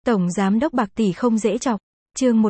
Tổng Giám đốc bạc tỷ không dễ chọc. Chương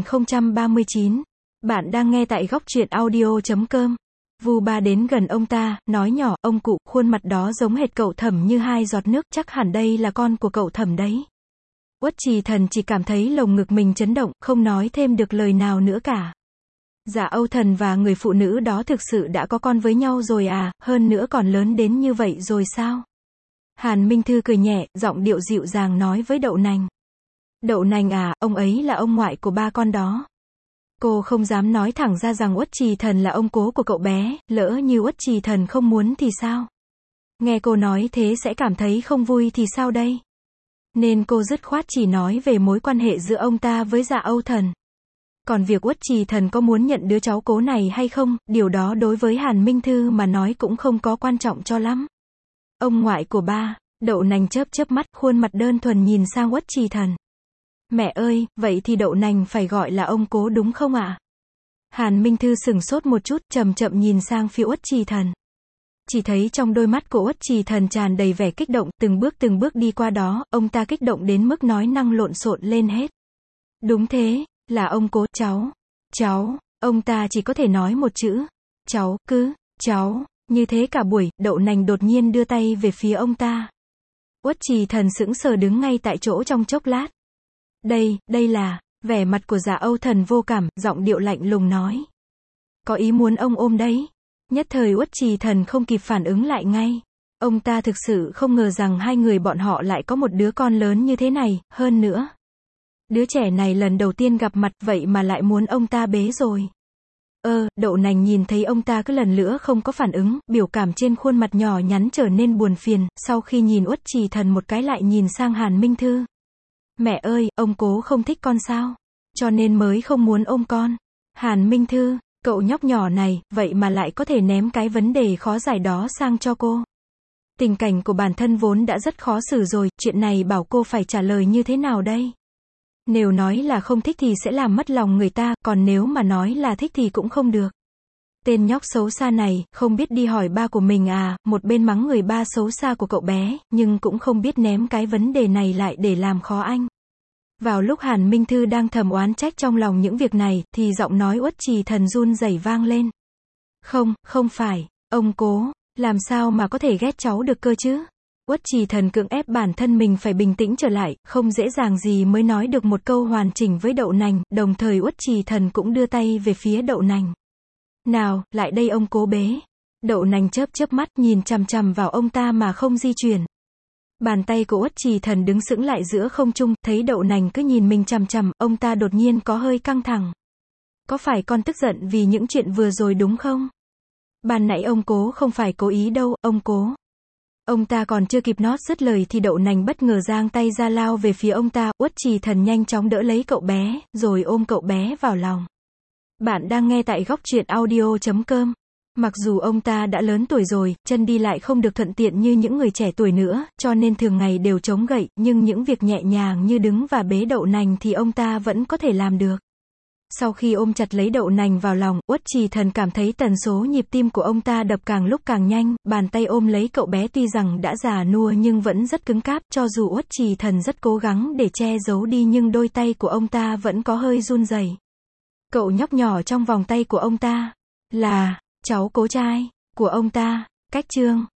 1039. Bạn đang nghe tại góc truyện audio.com. Vu Ba đến gần ông ta, nói nhỏ, ông cụ, khuôn mặt đó giống hệt cậu Thẩm như hai giọt nước, chắc hẳn đây là con của cậu Thẩm đấy. Uất Trì Thần chỉ cảm thấy lồng ngực mình chấn động, không nói thêm được lời nào nữa cả. Dạ Âu Thần và người phụ nữ đó thực sự đã có con với nhau rồi à, hơn nữa còn lớn đến như vậy rồi sao? Hàn Minh Thư cười nhẹ, giọng điệu dịu dàng nói với Đậu Nành. Đậu Nành à, ông ấy là ông ngoại của ba con đó. Cô không dám nói thẳng ra rằng Uất Trì Thần là ông cố của cậu bé, lỡ như Uất Trì Thần không muốn thì sao? Nghe cô nói thế sẽ cảm thấy không vui thì sao đây? Nên cô dứt khoát chỉ nói về mối quan hệ giữa ông ta với Dạ Âu Thần. Còn việc Uất Trì Thần có muốn nhận đứa cháu cố này hay không, điều đó đối với Hàn Minh Thư mà nói cũng không có quan trọng cho lắm. Ông ngoại của ba, Đậu Nành chớp chớp mắt, khuôn mặt đơn thuần nhìn sang Uất Trì Thần. Mẹ ơi, vậy thì Đậu Nành phải gọi là ông cố đúng không ạ? Hàn Minh Thư sửng sốt một chút, chậm chậm nhìn sang phía Uất Trì Thần. Chỉ thấy trong đôi mắt của Uất Trì Thần tràn đầy vẻ kích động, từng bước đi qua đó, ông ta kích động đến mức nói năng lộn xộn lên hết. Đúng thế, là ông cố, cháu, ông ta chỉ có thể nói một chữ, cháu, như thế cả buổi, Đậu Nành đột nhiên đưa tay về phía ông ta. Uất Trì Thần sững sờ đứng ngay tại chỗ trong chốc lát. Đây là, vẻ mặt của Dạ Âu Thần vô cảm, giọng điệu lạnh lùng nói. Có ý muốn ông ôm đấy. Nhất thời Uất Trì Thần không kịp phản ứng lại ngay. Ông ta thực sự không ngờ rằng hai người bọn họ lại có một đứa con lớn như thế này, hơn nữa. Đứa trẻ này lần đầu tiên gặp mặt vậy mà lại muốn ông ta bế rồi. Đậu Nành nhìn thấy ông ta cứ lần nữa không có phản ứng, biểu cảm trên khuôn mặt nhỏ nhắn trở nên buồn phiền, sau khi nhìn Uất Trì Thần một cái lại nhìn sang Hàn Minh Thư. Mẹ ơi, ông cố không thích con sao? Cho nên mới không muốn ôm con. Hàn Minh Thư, cậu nhóc nhỏ này, vậy mà lại có thể ném cái vấn đề khó giải đó sang cho cô. Tình cảnh của bản thân vốn đã rất khó xử rồi, chuyện này bảo cô phải trả lời như thế nào đây? Nếu nói là không thích thì sẽ làm mất lòng người ta, còn nếu mà nói là thích thì cũng không được. Tên nhóc xấu xa này, không biết đi hỏi ba của mình à, một bên mắng người ba xấu xa của cậu bé, nhưng cũng không biết ném cái vấn đề này lại để làm khó anh. Vào lúc Hàn Minh Thư đang thầm oán trách trong lòng những việc này, thì giọng nói Uất Trì Thần run rẩy vang lên. Không phải, ông cố, làm sao mà có thể ghét cháu được cơ chứ? Uất Trì Thần cưỡng ép bản thân mình phải bình tĩnh trở lại, không dễ dàng gì mới nói được một câu hoàn chỉnh với Đậu Nành, đồng thời Uất Trì Thần cũng đưa tay về phía Đậu Nành. Nào, lại đây ông cố bế. Đậu Nành chớp chớp mắt nhìn chằm chằm vào ông ta mà không di chuyển. Bàn tay của Uất Trì Thần đứng sững lại giữa không trung, thấy Đậu Nành cứ nhìn mình chằm chằm, ông ta đột nhiên có hơi căng thẳng. Có phải con tức giận vì những chuyện vừa rồi đúng không? Ban nãy ông cố không phải cố ý đâu, ông cố. Ông ta còn chưa kịp nói dứt lời thì Đậu Nành bất ngờ giang tay ra lao về phía ông ta, Uất Trì Thần nhanh chóng đỡ lấy cậu bé, rồi ôm cậu bé vào lòng. Bạn đang nghe tại góc truyện audio.com. Mặc dù ông ta đã lớn tuổi rồi, chân đi lại không được thuận tiện như những người trẻ tuổi nữa, cho nên thường ngày đều chống gậy, nhưng những việc nhẹ nhàng như đứng và bế Đậu Nành thì ông ta vẫn có thể làm được. Sau khi ôm chặt lấy Đậu Nành vào lòng, Uất Trì Thần cảm thấy tần số nhịp tim của ông ta đập càng lúc càng nhanh, bàn tay ôm lấy cậu bé tuy rằng đã già nua nhưng vẫn rất cứng cáp, cho dù Uất Trì Thần rất cố gắng để che giấu đi nhưng đôi tay của ông ta vẫn có hơi run rẩy. Cậu nhóc nhỏ trong vòng tay của ông ta là cháu cố trai của ông ta. Cách chương